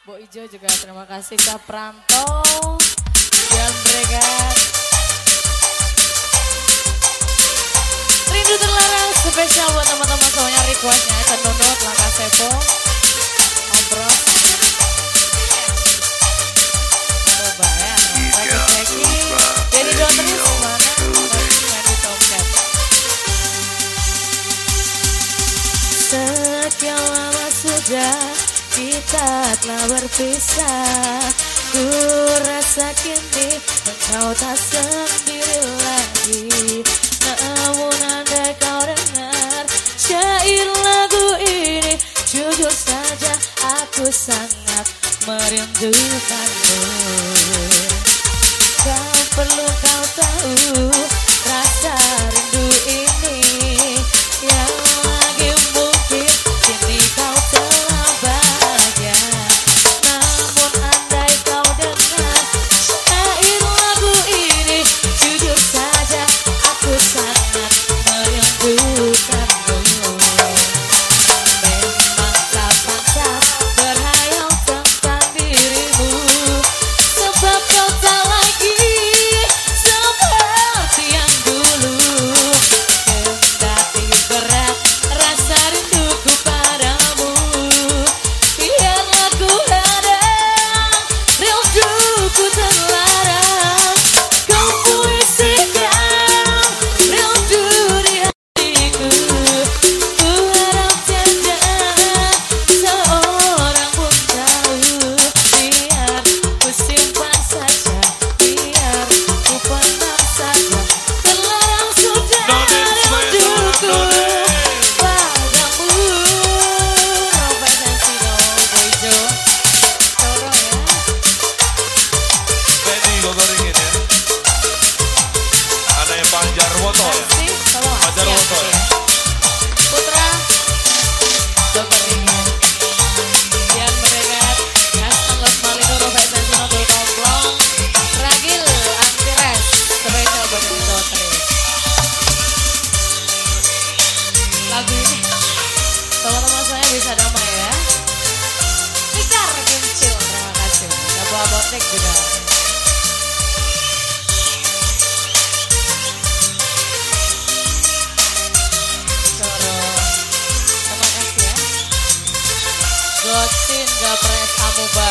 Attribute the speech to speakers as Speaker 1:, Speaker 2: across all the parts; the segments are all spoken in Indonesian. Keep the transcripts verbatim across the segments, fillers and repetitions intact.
Speaker 1: Bu Ijo juga terima kasih Kak Pranto dan Bregat. Rindu terlarang spesial buat teman-teman semuanya, requestnya Tenunut, Laka Sepo, Ngobrol. Coba ya, lagi Ceki, jadi Dotri mana? Mandy Tomcat. Sekian lama sudah kita telah berpisah, ku rasa kini engkau tak sendiri lagi. Namun andai kau dengar syair lagu ini, jujur saja aku sangat merindukanmu. Kau perlu kau tahu rasa rindu ini yang lagi mungkin kini kau telah bahagia. Namun andai kau dengar syair lagu ini, jujur saja aku sangat merindukanmu. Memang tak pantas berhayal tentang dirimu, sebab kau tak lagi seperti yang dulu. Kendati berat rasa rinduku padamu, biarlah ku hadang rinduku terlarang. Kau puisikan rindu di hatiku, ku harap tiada seorang pun tahu. Biar ku simpan saja, biar ku pendam saja, terlarang sudah rinduku padamu. Robert dan Sino, Boyjo, Toro ya.
Speaker 2: Benny Gogoringin ya. Anaknya Pak Jarwoto ya.
Speaker 1: Pasti, tolong.
Speaker 2: Pak Jarwoto
Speaker 1: Siap,
Speaker 2: ya.
Speaker 1: Putra Gogoringin, Dian Bregat, Gaston Los Malino, Robert dan Sino, Dul Komplong, Ragil, Antires, spesial buat Dotri. Lagu ini teman-teman saya bisa damai ya. Fikar Kincil, terima kasih. Gak bawa botek juga. Coro, terima kasih ya. Gotin Gapres Amuba.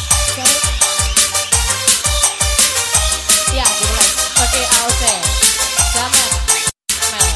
Speaker 1: Ya, jelas. Pakai A O C. Jamet. Mel.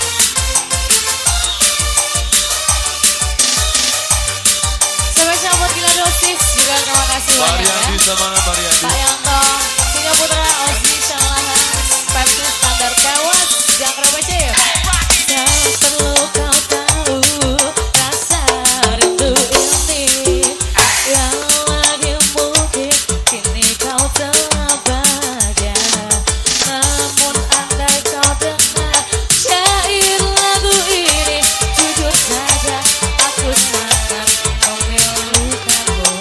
Speaker 1: Spesial buat Gila Dosis juga terima kasih banyak ya.
Speaker 2: Mariandi sama Mariandi.
Speaker 1: Pak Yanto, Singa Putra, Osni Syalahan, Pepsi Standar Kewas, Jangkra Becir. Tak perlu kau tahu rasa rindu ini yang lagi mungkin kini kau telah bahagia. Namun andai kau dengar syair lagu ini, jujur saja aku sangat merindukanmu.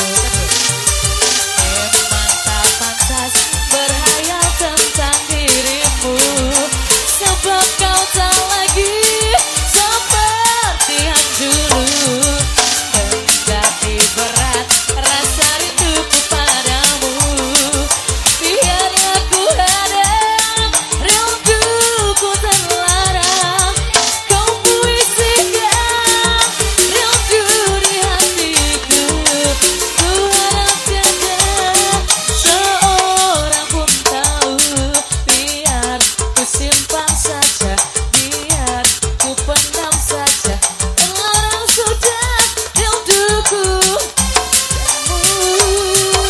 Speaker 1: Memang tak pantas berhayal tentang dirimu, sebab kau tak lagi seperti yang dulu. Kendati berat rasa rinduku padamu, biarlah ku hadang rinduku terlarang. Kau puisikan rindu di hatiku, ku harap tiada seorang pun tahu. Biar ku simpan saja, biar ku pendam saja, terlarang sudah rinduku padamu.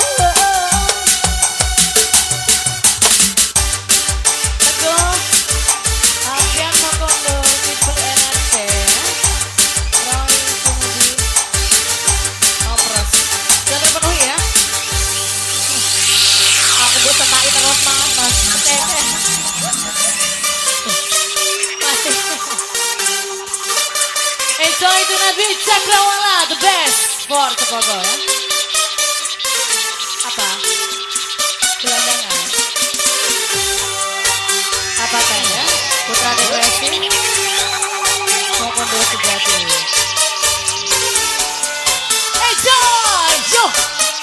Speaker 1: Teguh, Alfian Mokondo, People N R C ya. Roy Sumudi, Opros. Sudah terpenuhi ya. Aku buat tentai terus mas, mas. Oke, oke. Masih. Ejo itu Nabi Cakrawala, the best for Cepogo ya. Apa? Gelandangan. Apa teh ya? Putra Depresi, Mokondo Sejati. Ejo, Ejo.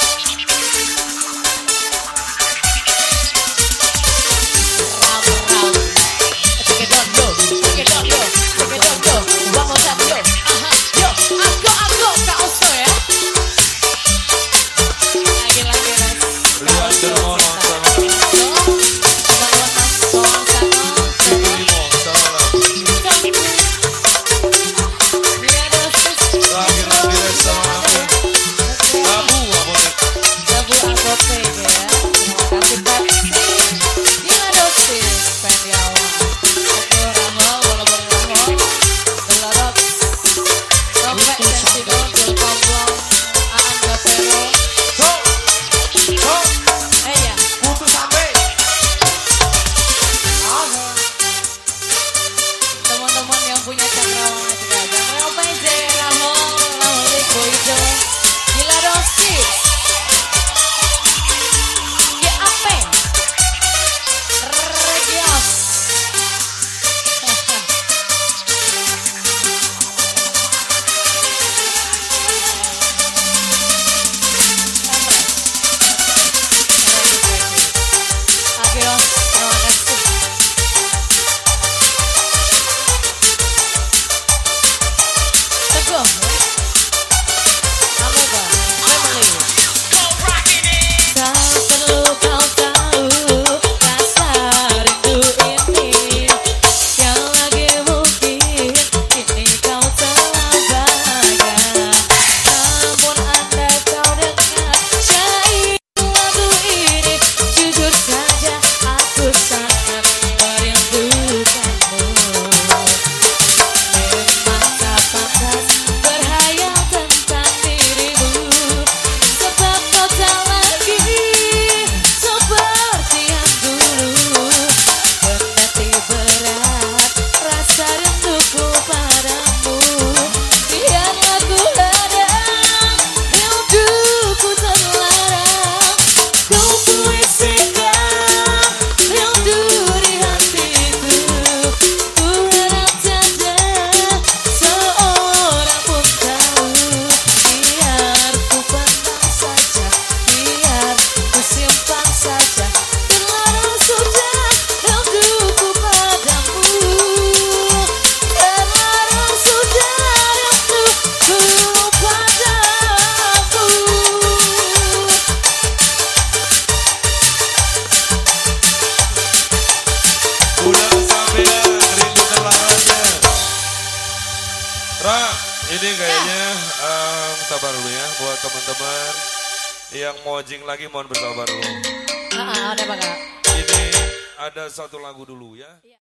Speaker 2: sabar dulu ya. Buat teman-teman yang mau jing lagi mohon bersabar dulu.
Speaker 1: Ah, ada Pak.
Speaker 2: Ini ada satu lagu dulu ya.